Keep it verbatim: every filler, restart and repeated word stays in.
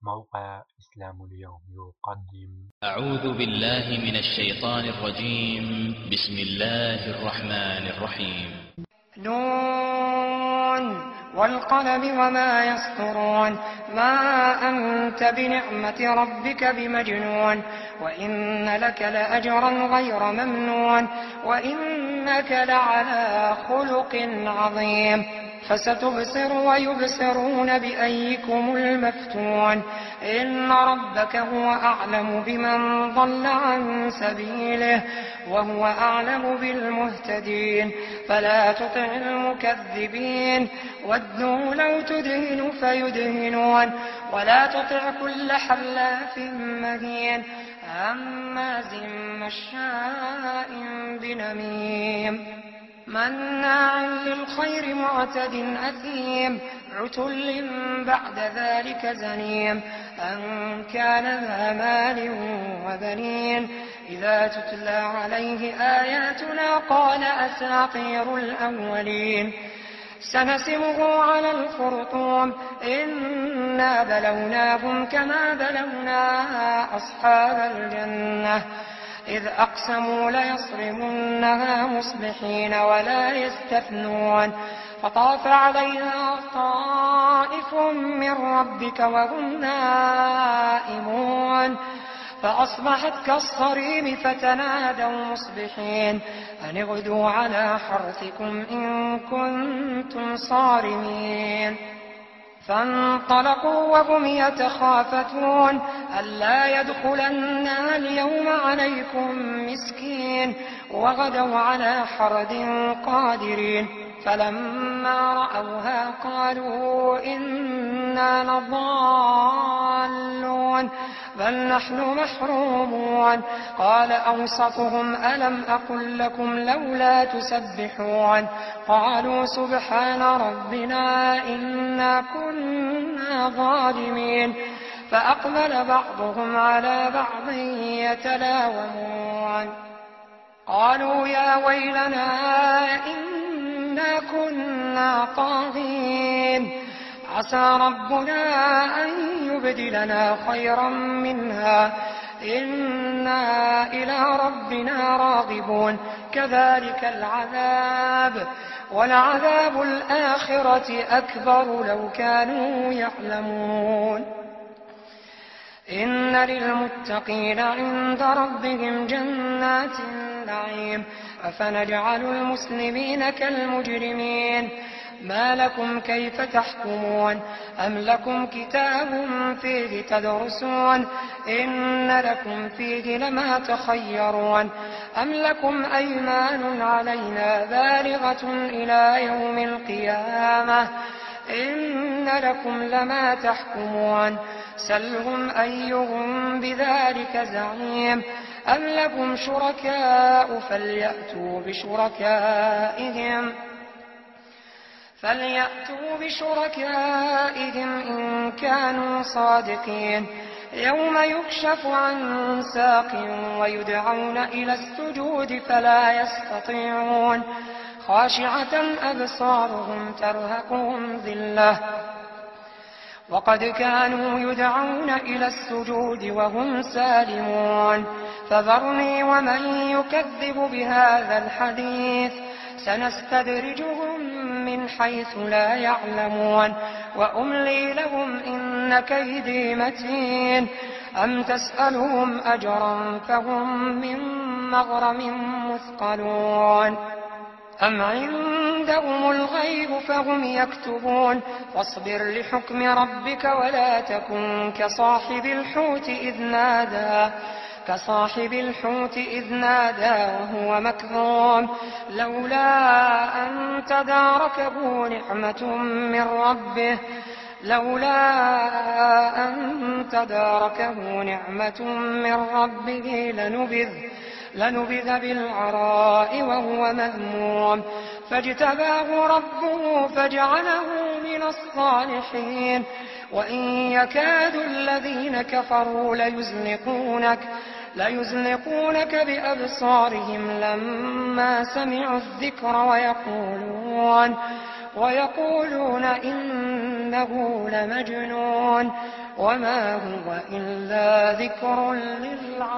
موقع إسلام اليوم يقدم. أعوذ بالله من الشيطان الرجيم. بسم الله الرحمن الرحيم. نون والقلم وما يسطرون. ما أنت بنعمة ربك بمجنون، وإن لك لأجرا غير ممنون، وإنك لعلى خلق عظيم. فستبصر ويبصرون بأيكم المفتون. إن ربك هو أعلم بمن ضل عن سبيله وهو أعلم بالمهتدين. فلا تطع المكذبين، ودوا لو تدهن فيدهنون. ولا تطع كل حلاف مهين هماز مشاء بنميم مناع للخير معتد أثيم عتل بعد ذلك زنيم. أن كان ذا مال وبنين إذا تتلى عليه آياتنا قال أساطير الأولين. سنسمه على الخرطوم إنا بلوناهم كما بلونا أصحاب الجنة إذ أقسموا ليصرمنها مصبحين ولا يستثنون. فطاف عليها طائف من ربك وهم نائمون فأصبحت كالصريم فتنادوا مصبحين أن اغدوا على حرثكم إن كنتم صارمين. فانطلقوا وهم يتخافتون ألا يدخلنها اليوم عليكم مسكين وغدوا على حرد قادرين. فلما رأوها قالوا إنا لضالون بل نحن محرومون. قال أوسطهم ألم أقل لكم لولا تسبحون قالوا سبحان ربنا إنا كنا ظالمين. فأقبل بعضهم على بعض يتلاومون قالوا يا ويلنا إنا كنا طاغين عسى ربنا أن يبدلنا خيرا منها إنا إلى ربنا راغبون. كذلك العذاب ولعذاب الآخرة أكبر لو كانوا يعلمون. إن للمتقين عند ربهم جنات النعيم أفنجعل المسلمين كالمجرمين ما لكم كيف تحكمون أم لكم كتاب فيه تدرسون إن لكم فيه لما تخيرون أم لكم أيمان علينا بالغة إلى يوم القيامة إن لكم لما تحكمون سلهم أيهم بذلك زعيم أم لكم شركاء فليأتوا بشركائهم فليأتوا بشركائهم إن كانوا صادقين. يوم يكشف عن ساق ويدعون إلى السجود فلا يستطيعون خاشعة أبصارهم ترهقهم ذلة وقد كانوا يدعون إلى السجود وهم سالمون. فذرني ومن يكذب بهذا الحديث سنستدرجهم من حيث لا يعلمون وأملي لهم إن كيدي متين. أم تسألهم أجرا فهم من مغرم مثقلون أم عندهم الغيب فهم يكتبون. واصبر لحكم ربك ولا تكن كصاحب الحوت إذ نادى كصاحب الحوت إذ نادى وهو مكظوم لولا أن تداركه نعمة من ربه لولا أن تداركه نعمة من ربه لنبذ لنبذ بالعراء وهو مذموم. فاجتباه ربه فجعله من الصالحين. وإن يكاد الذين كفروا ليزلقونك ليزلقونك بأبصارهم لما سمعوا الذكر ويقولون ويقولون إنه لمجنون وما هو إلا ذكر للعالمين.